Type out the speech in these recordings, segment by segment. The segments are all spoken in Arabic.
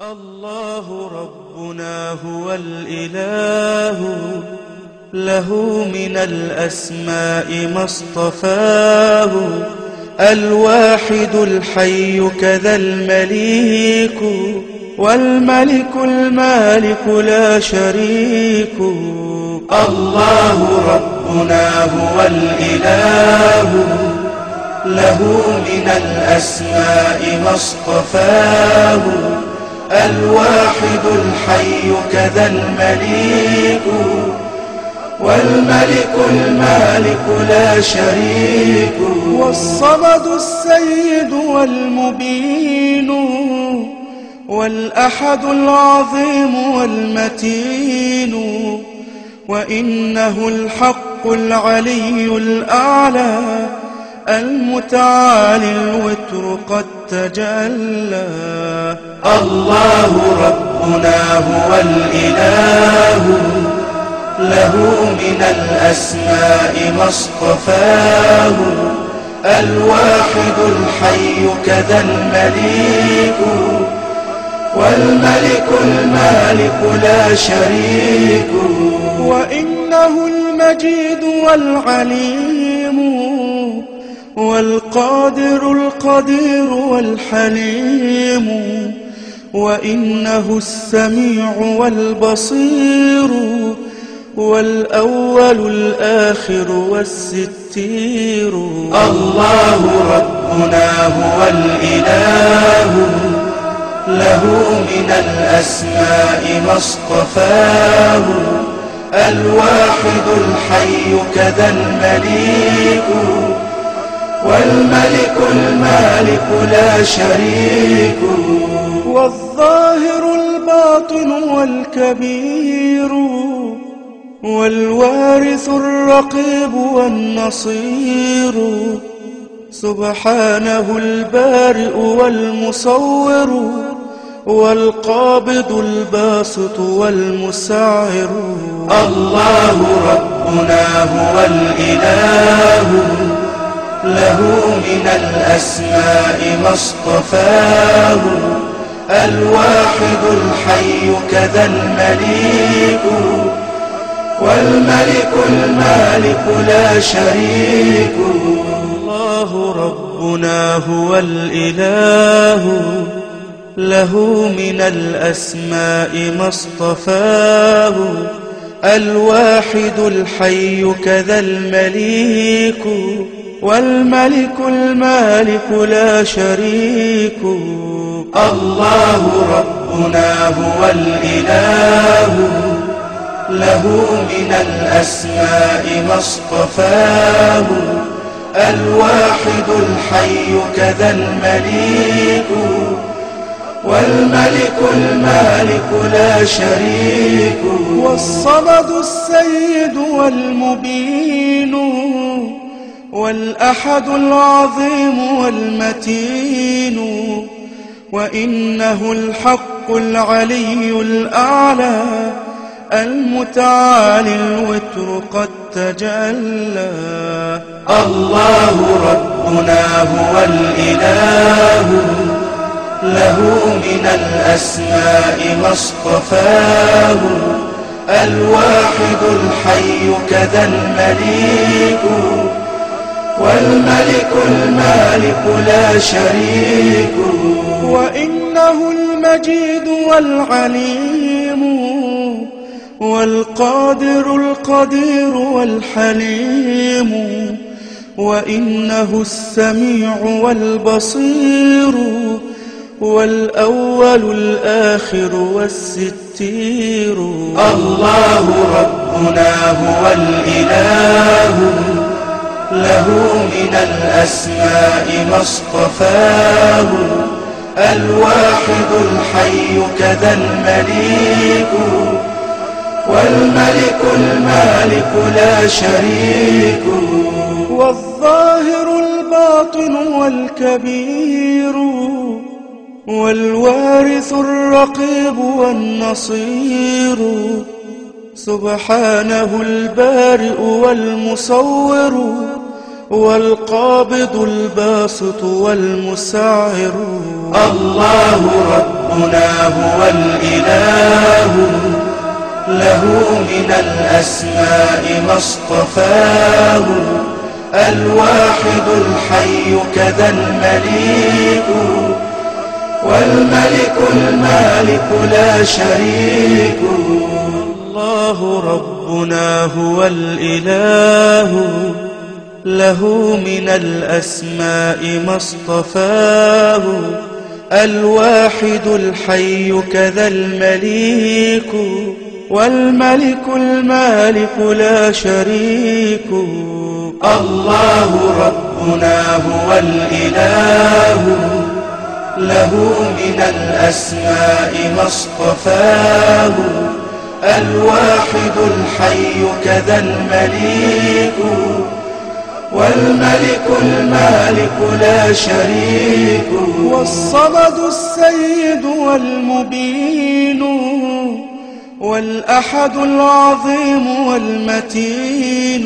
الله ربنا هو الإله، له من الأسماء ما اصطفاه، الواحد الحي كذا المليك، والملك المالك لا شريك. الله ربنا هو الإله، له من الأسماء ما اصطفاه، الواحد الحي كذا المليك، والملك المالك لا شريك. والصمد السيد والمبين، والأحد العظيم والمتين، وإنه الحق العلي الأعلى، المتعالي الوتر قد تجلى. الله ربنا هو الإله، له من الأسماء ما اصطفاه، الواحد الحي كذا المليك، والملك المالك لا شريك. وإنه المجيد والعليم، والقادر القدير والحليم، وإنه السميع والبصير، والأول الآخر والستير. الله ربنا هو الإله، له من الأسماء ما اصطفاه، الواحد الحي كذا المليك، والملك المالك لا شريك. والظاهر الباطن والكبير، والوارث الرقيب والنصير، سبحانه البارئ والمصور، والقابض الباسط والمسعر. الله ربنا هو الإله، له من الأسماء ما اصطفاه، الواحد الحي كذا المليك، والملك المالك لا شريك. الله ربنا هو الإله، له من الأسماء ما اصطفاه، الواحد الحي كذا المليك، والملك المالك لا شريك. الله ربنا هو الإله، له من الأسماء ما اصطفاه، الواحد الحي كذا المليك، والملك المالك لا شريك. والصمد السيد والمبين، والأحد العظيم والمتين، وإنه الحق العلي الأعلى، المتعالي الوتر قد تجلى. الله ربنا هو الإله، له من الأسماء ما اصطفاه، الواحد الحي كذا المليك، والملك المالك لا شريك. وإنه المجيد والعليم، والقادر القدير والحليم، وإنه السميع والبصير، والأول الآخر والستير. الله ربنا هو الإله، له من الأسماء ما اصطفاه، الواحد الحي كذا المليك، والملك المالك لا شريك. والظاهر الباطن والكبير، والوارث الرقيب والنصير، سبحانه البارئ والمصور، والقابض الباسط والمسعر. الله رب ربنا هو الإله، له من الأسماء ما اصطفاه، الواحد الحي كذا المليك، والملك المالك لا شريك. الله ربنا هو الإله، له من الأسماء ما اصطفاه، الواحد الحي كذا المليك، والملك المالك لا شريك. الله ربنا هو الإله، له من الأسماء ما اصطفاه، الواحد الحي كذا المليك، والملك المالك لا شريك. والصمد السيد والمبين، والأحد العظيم والمتين،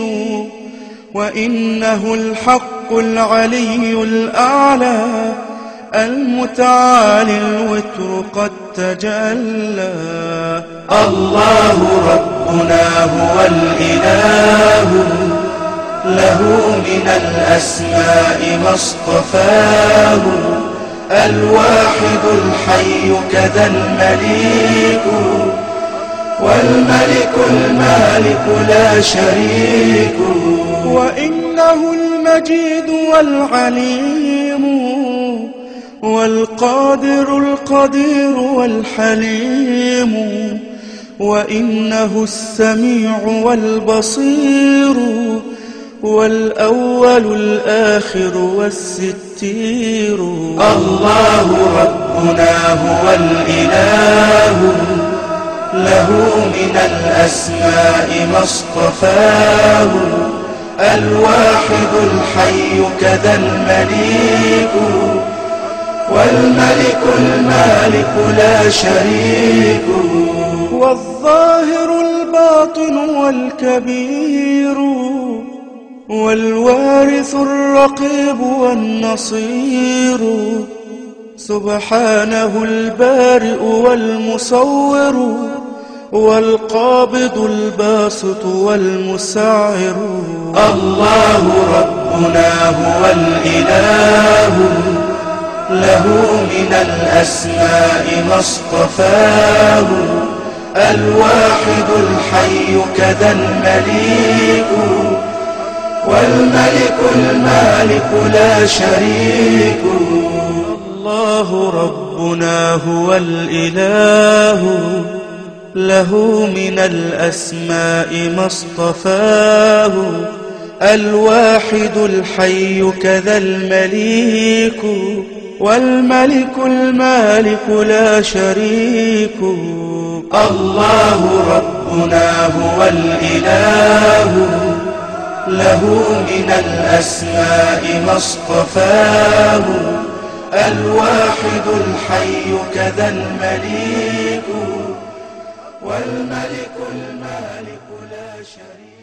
وإنه الحق العلي الأعلى، المتعالي الوتر قد تجلى. الله ربنا هو الإله، له من الأسماء ما اصطفاه، الواحد الحي كذا المليك، والملك المالك لا شريك. وإنه المجيد والعليم، والقادر القدير والحليم، وإنه السميع والبصير، والأول الآخر والستير. الله ربنا هو الإله، له من الأسماء ما اصطفاه، الواحد الحي كذا المليك، والملك المالك لا شريك. والظاهر الباطن والكبير، والوارث الرقيب والنصير، سبحانه البارئ والمصور، والقابض الباسط والمسعر. الله ربنا هو الإله، له من الأسماء ما اصطفاه، الواحد الحي كذا المليك، والملك المالك لا شريك. الله ربنا هو الإله، له من الأسماء ما اصطفاه، الواحد الحي كذا المليك، والملك المالك لا شريك. الله ربنا هو الإله، له من الأسماء ما اصطفاه، الواحد الحي كذا المليك، والملك المالك لا شريك.